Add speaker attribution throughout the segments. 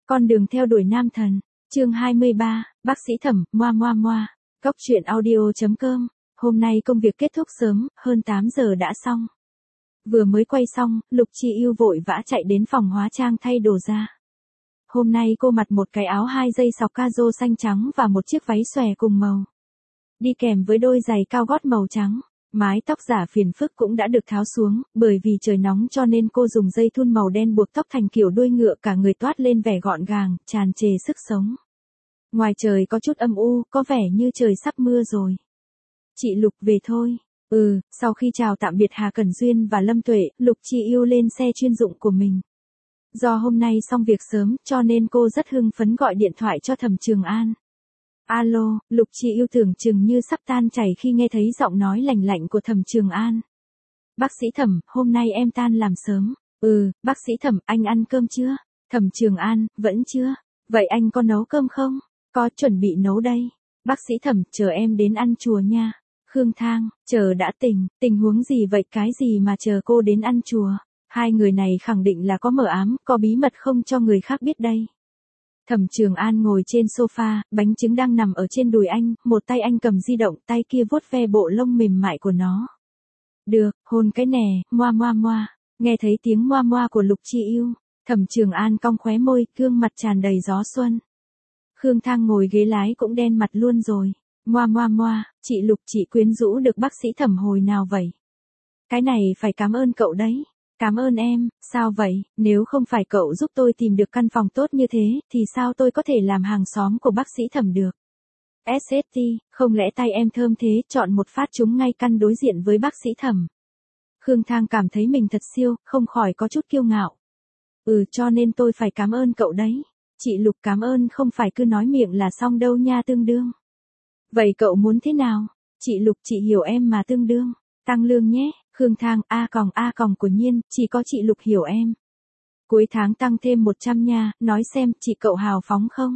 Speaker 1: Con đường theo đuổi nam thần. Chương 23, bác sĩ Thẩm, moa moa moa. Góc truyện audio.com. Hôm nay công việc kết thúc sớm, hơn 8 giờ đã xong. Vừa mới quay xong, Lục Chi Yêu vội vã chạy đến phòng hóa trang thay đồ ra. Hôm nay cô mặc một cái áo 2 dây sọc ca rô xanh trắng và một chiếc váy xòe cùng màu. Đi kèm với đôi giày cao gót màu trắng. Mái tóc giả phiền phức cũng đã được tháo xuống, bởi vì trời nóng cho nên cô dùng dây thun màu đen buộc tóc thành kiểu đuôi ngựa, cả người toát lên vẻ gọn gàng, tràn trề sức sống. Ngoài trời có chút âm u, có vẻ như trời sắp mưa rồi. Chị Lục về thôi. Sau khi chào tạm biệt Hà Cẩn Duyên và Lâm Tuệ, Lục Chi Yêu lên xe chuyên dụng của mình. Do hôm nay xong việc sớm, cho nên cô rất hưng phấn gọi điện thoại cho Thẩm Trường An. Alo, Lục Chi Yêu tưởng chừng như sắp tan chảy khi nghe thấy giọng nói lành lạnh của Thẩm Trường An. Bác sĩ Thẩm, hôm nay em tan làm sớm. Bác sĩ Thẩm, anh ăn cơm chưa? Thẩm Trường An, vẫn chưa. Vậy anh có nấu cơm không? Có, chuẩn bị nấu đây. Bác sĩ Thẩm, chờ em đến ăn chùa nha. Khương Thang, chờ đã tỉnh, tình huống gì vậy, cái gì mà chờ cô đến ăn chùa? Hai người này khẳng định là có mờ ám, có bí mật không cho người khác biết đây. Thẩm Trường An ngồi trên sofa, bánh trứng đang nằm ở trên đùi anh, một tay anh cầm di động, tay kia vuốt ve bộ lông mềm mại của nó. Được, hôn cái nè, moa moa moa. Nghe thấy tiếng moa moa của Lục Chi Yêu, Thẩm Trường An cong khóe môi, gương mặt tràn đầy gió xuân. Khương Thang ngồi ghế lái cũng đen mặt luôn rồi. Moa moa moa, chị Lục, chị quyến rũ được bác sĩ Thẩm hồi nào vậy? Cái này phải cảm ơn cậu đấy. Cảm ơn em, sao vậy, nếu không phải cậu giúp tôi tìm được căn phòng tốt như thế, thì sao tôi có thể làm hàng xóm của bác sĩ Thẩm được? SST, không lẽ tay em thơm thế, chọn một phát trúng ngay căn đối diện với bác sĩ Thẩm. Khương Thang cảm thấy mình thật siêu, không khỏi có chút kiêu ngạo. Cho nên tôi phải cảm ơn cậu đấy. Chị Lục, cảm ơn không phải cứ nói miệng là xong đâu nha, tương đương. Vậy cậu muốn thế nào? Chị Lục, chị hiểu em mà, tương đương. Tăng lương nhé. Khương Thang, A còng của Nhiên, chỉ có chị Lục hiểu em. Cuối tháng tăng thêm 100 nha, nói xem, chị cậu hào phóng không?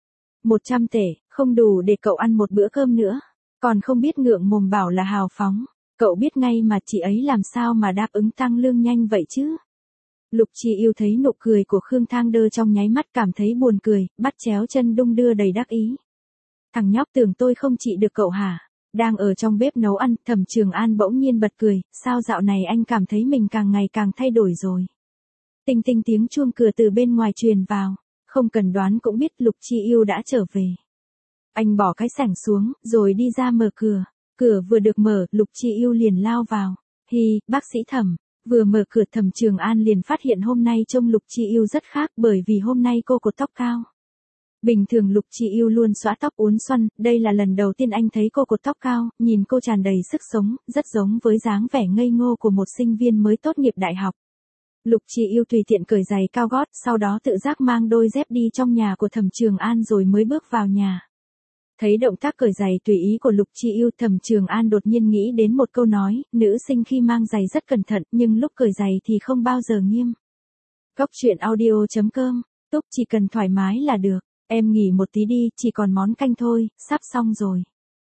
Speaker 1: 100 tể, không đủ để cậu ăn một bữa cơm nữa. Còn không biết ngượng mồm bảo là hào phóng. Cậu biết ngay mà, chị ấy làm sao mà đáp ứng tăng lương nhanh vậy chứ? Lục Chi Yêu thấy nụ cười của Khương Thang đơ trong nháy mắt, cảm thấy buồn cười, bắt chéo chân đung đưa đầy đắc ý. Thằng nhóc tưởng tôi không trị được cậu hả? Đang ở trong bếp nấu ăn, Thẩm Trường An bỗng nhiên bật cười, sao dạo này anh cảm thấy mình càng ngày càng thay đổi rồi. Tinh tinh tiếng chuông cửa từ bên ngoài truyền vào, không cần đoán cũng biết Lục Chi Yêu đã trở về. Anh bỏ cái sảnh xuống, rồi đi ra mở cửa. Cửa vừa được mở, Lục Chi Yêu liền lao vào. Hi, bác sĩ Thẩm. Vừa mở cửa, Thẩm Trường An liền phát hiện hôm nay trông Lục Chi Yêu rất khác, bởi vì hôm nay cô cột tóc cao. Bình thường Lục Chi Yêu luôn xõa tóc uốn xoăn, đây là lần đầu tiên anh thấy cô cột tóc cao, nhìn cô tràn đầy sức sống, rất giống với dáng vẻ ngây ngô của một sinh viên mới tốt nghiệp đại học. Lục Chi Yêu tùy tiện cởi giày cao gót, sau đó tự giác mang đôi dép đi trong nhà của Thẩm Trường An rồi mới bước vào nhà. Thấy động tác cởi giày tùy ý của Lục Chi Yêu, Thẩm Trường An đột nhiên nghĩ đến một câu nói, nữ sinh khi mang giày rất cẩn thận, nhưng lúc cởi giày thì không bao giờ nghiêm. Góc truyện audio.com, Túc chỉ cần thoải mái là được. Em nghỉ một tí đi, chỉ còn món canh thôi, sắp xong rồi.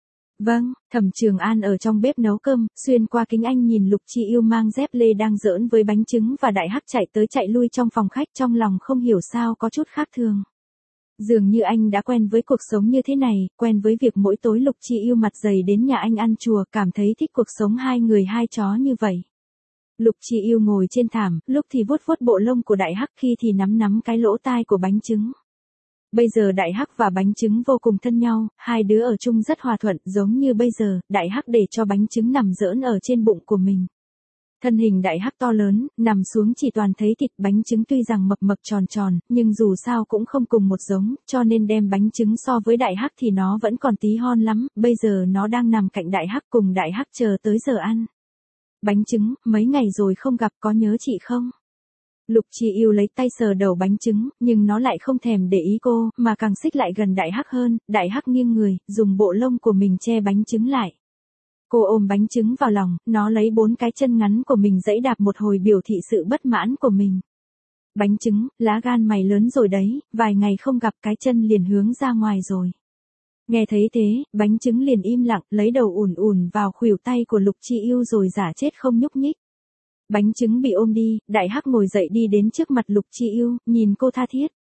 Speaker 1: Vâng, Thẩm Trường An ở trong bếp nấu cơm, xuyên qua kính anh nhìn Lục Chi Yêu mang dép lê đang giỡn với bánh trứng và Đại Hắc chạy tới chạy lui trong phòng khách, trong lòng không hiểu sao có chút khác thường. Dường như anh đã quen với cuộc sống như thế này, quen với việc mỗi tối Lục Chi Yêu mặt dày đến nhà anh ăn chùa, cảm thấy thích cuộc sống hai người hai chó như vậy. Lục Chi Yêu ngồi trên thảm, lúc thì vuốt vuốt bộ lông của Đại Hắc, khi thì nắm cái lỗ tai của bánh trứng. Bây giờ Đại Hắc và bánh trứng vô cùng thân nhau, hai đứa ở chung rất hòa thuận, giống như bây giờ, Đại Hắc để cho bánh trứng nằm giỡn ở trên bụng của mình. Thân hình Đại Hắc to lớn, nằm xuống chỉ toàn thấy thịt, bánh trứng tuy rằng mập mập tròn tròn, nhưng dù sao cũng không cùng một giống, cho nên đem bánh trứng so với Đại Hắc thì nó vẫn còn tí hon lắm, bây giờ nó đang nằm cạnh Đại Hắc cùng Đại Hắc chờ tới giờ ăn. Bánh trứng, mấy ngày rồi không gặp, có nhớ chị không? Lục Chi Yêu lấy tay sờ đầu bánh trứng, nhưng nó lại không thèm để ý cô, mà càng xích lại gần Đại Hắc hơn. Đại Hắc nghiêng người, dùng bộ lông của mình che bánh trứng lại. Cô ôm bánh trứng vào lòng, nó lấy 4 cái chân ngắn của mình giẫy đạp một hồi biểu thị sự bất mãn của mình. Bánh trứng, lá gan mày lớn rồi đấy, vài ngày không gặp cái chân liền hướng ra ngoài rồi. Nghe thấy thế, bánh trứng liền im lặng, lấy đầu ùn vào khuỷu tay của Lục Chi Yêu rồi giả chết không nhúc nhích. Bánh trứng bị ôm đi, Đại Hắc ngồi dậy đi đến trước mặt Lục Chi Yêu, nhìn cô tha thiết.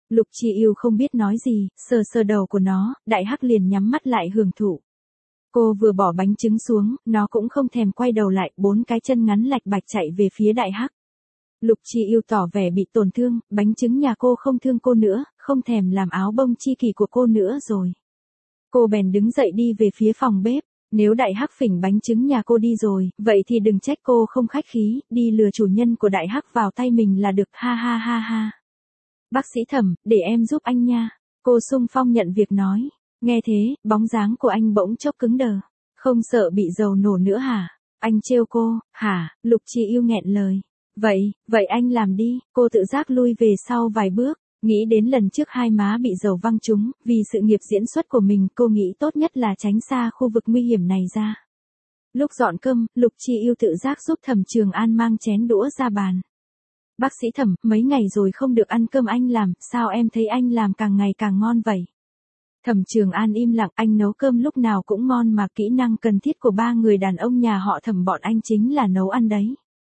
Speaker 1: Lục Chi Yêu không biết nói gì, sờ sờ đầu của nó, đại hắc liền nhắm mắt lại hưởng thụ. Cô vừa bỏ bánh trứng xuống, nó cũng không thèm quay đầu lại, 4 cái chân ngắn lạch bạch chạy về phía đại hắc. Lục Chi Yêu tỏ vẻ bị tổn thương, bánh trứng nhà cô không thương cô nữa, không thèm làm áo bông chi kỳ của cô nữa rồi. Cô bèn đứng dậy đi về phía phòng bếp, nếu đại hắc phỉnh bánh trứng nhà cô đi rồi, vậy thì đừng trách cô không khách khí, đi lừa chủ nhân của đại hắc vào tay mình là được, ha ha ha ha. Bác sĩ Thẩm, để em giúp anh nha. Cô xung phong nhận việc nói. Nghe thế, bóng dáng của anh bỗng chốc cứng đờ. Không sợ bị dầu nổ nữa hả? Anh trêu cô, hả? Lục Chi Yêu nghẹn lời. Vậy anh làm đi. Cô tự giác lui về sau vài bước. Nghĩ đến lần trước hai má bị dầu văng trúng, vì sự nghiệp diễn xuất của mình, cô nghĩ tốt nhất là tránh xa khu vực nguy hiểm này ra. Lúc dọn cơm, Lục Chi Yêu tự giác giúp Thẩm Trường An mang chén đũa ra bàn. Bác sĩ Thẩm, mấy ngày rồi không được ăn cơm anh làm, sao em thấy anh làm càng ngày càng ngon vậy? Thẩm Trường An im lặng, anh nấu cơm lúc nào cũng ngon mà kỹ năng cần thiết của 3 người đàn ông nhà họ Thẩm bọn anh chính là nấu ăn đấy.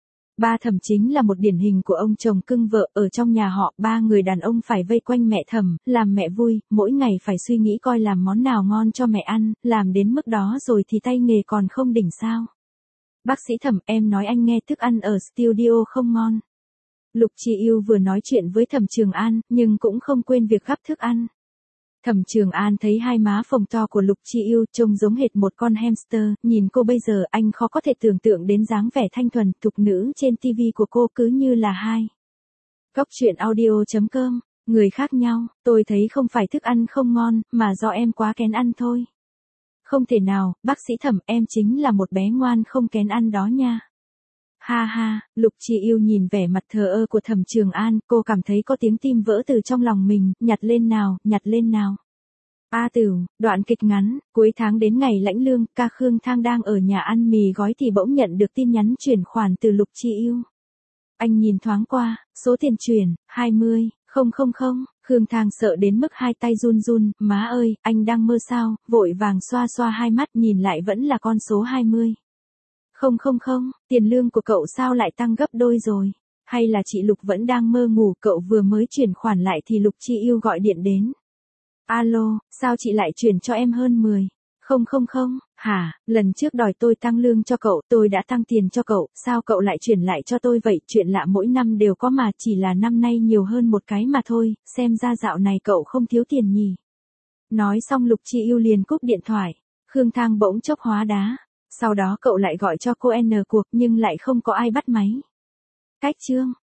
Speaker 1: Ba Thẩm chính là một điển hình của ông chồng cưng vợ, ở trong nhà họ 3 người đàn ông phải vây quanh mẹ Thẩm, làm mẹ vui, mỗi ngày phải suy nghĩ coi làm món nào ngon cho mẹ ăn, làm đến mức đó rồi thì tay nghề còn không đỉnh sao. Bác sĩ Thẩm, em nói anh nghe thức ăn ở studio không ngon. Lục Chi Yêu vừa nói chuyện với Thẩm Trường An, nhưng cũng không quên việc gắp thức ăn. Thẩm Trường An thấy hai má phồng to của Lục Chi Yêu trông giống hệt một con hamster, nhìn cô bây giờ anh khó có thể tưởng tượng đến dáng vẻ thanh thuần, thục nữ trên TV của cô cứ như là hai. Góc truyện audio.com, người khác nhau, tôi thấy không phải thức ăn không ngon, mà do em quá kén ăn thôi. Không thể nào, bác sĩ Thẩm, em chính là một bé ngoan không kén ăn đó nha. Ha ha, Lục Chi Yêu nhìn vẻ mặt thờ ơ của Thẩm Trường An, cô cảm thấy có tiếng tim vỡ từ trong lòng mình, nhặt lên nào. A Tửu, đoạn kịch ngắn, cuối tháng đến ngày lãnh lương, ca Khương Thang đang ở nhà ăn mì gói thì bỗng nhận được tin nhắn chuyển khoản từ Lục Chi Yêu. Anh nhìn thoáng qua, số tiền chuyển, 20, 000, Khương Thang sợ đến mức hai tay run run, má ơi, anh đang mơ sao, vội vàng xoa xoa hai mắt nhìn lại vẫn là con số 20. 000, tiền lương của cậu sao lại tăng gấp đôi rồi? Hay là chị Lục vẫn đang mơ ngủ, cậu vừa mới chuyển khoản lại thì Lục Chi Yêu gọi điện đến. Alo, sao chị lại chuyển cho em hơn 10? 000, hả, lần trước đòi tôi tăng lương cho cậu, tôi đã tăng tiền cho cậu, sao cậu lại chuyển lại cho tôi vậy? Chuyện lạ mỗi năm đều có mà, chỉ là năm nay nhiều hơn một cái mà thôi, xem ra dạo này cậu không thiếu tiền nhỉ. Nói xong Lục Chi Yêu liền cúp điện thoại. Khương Thang bỗng chốc hóa đá. Sau đó cậu lại gọi cho cô N cuộc nhưng lại không có ai bắt máy. Cách chương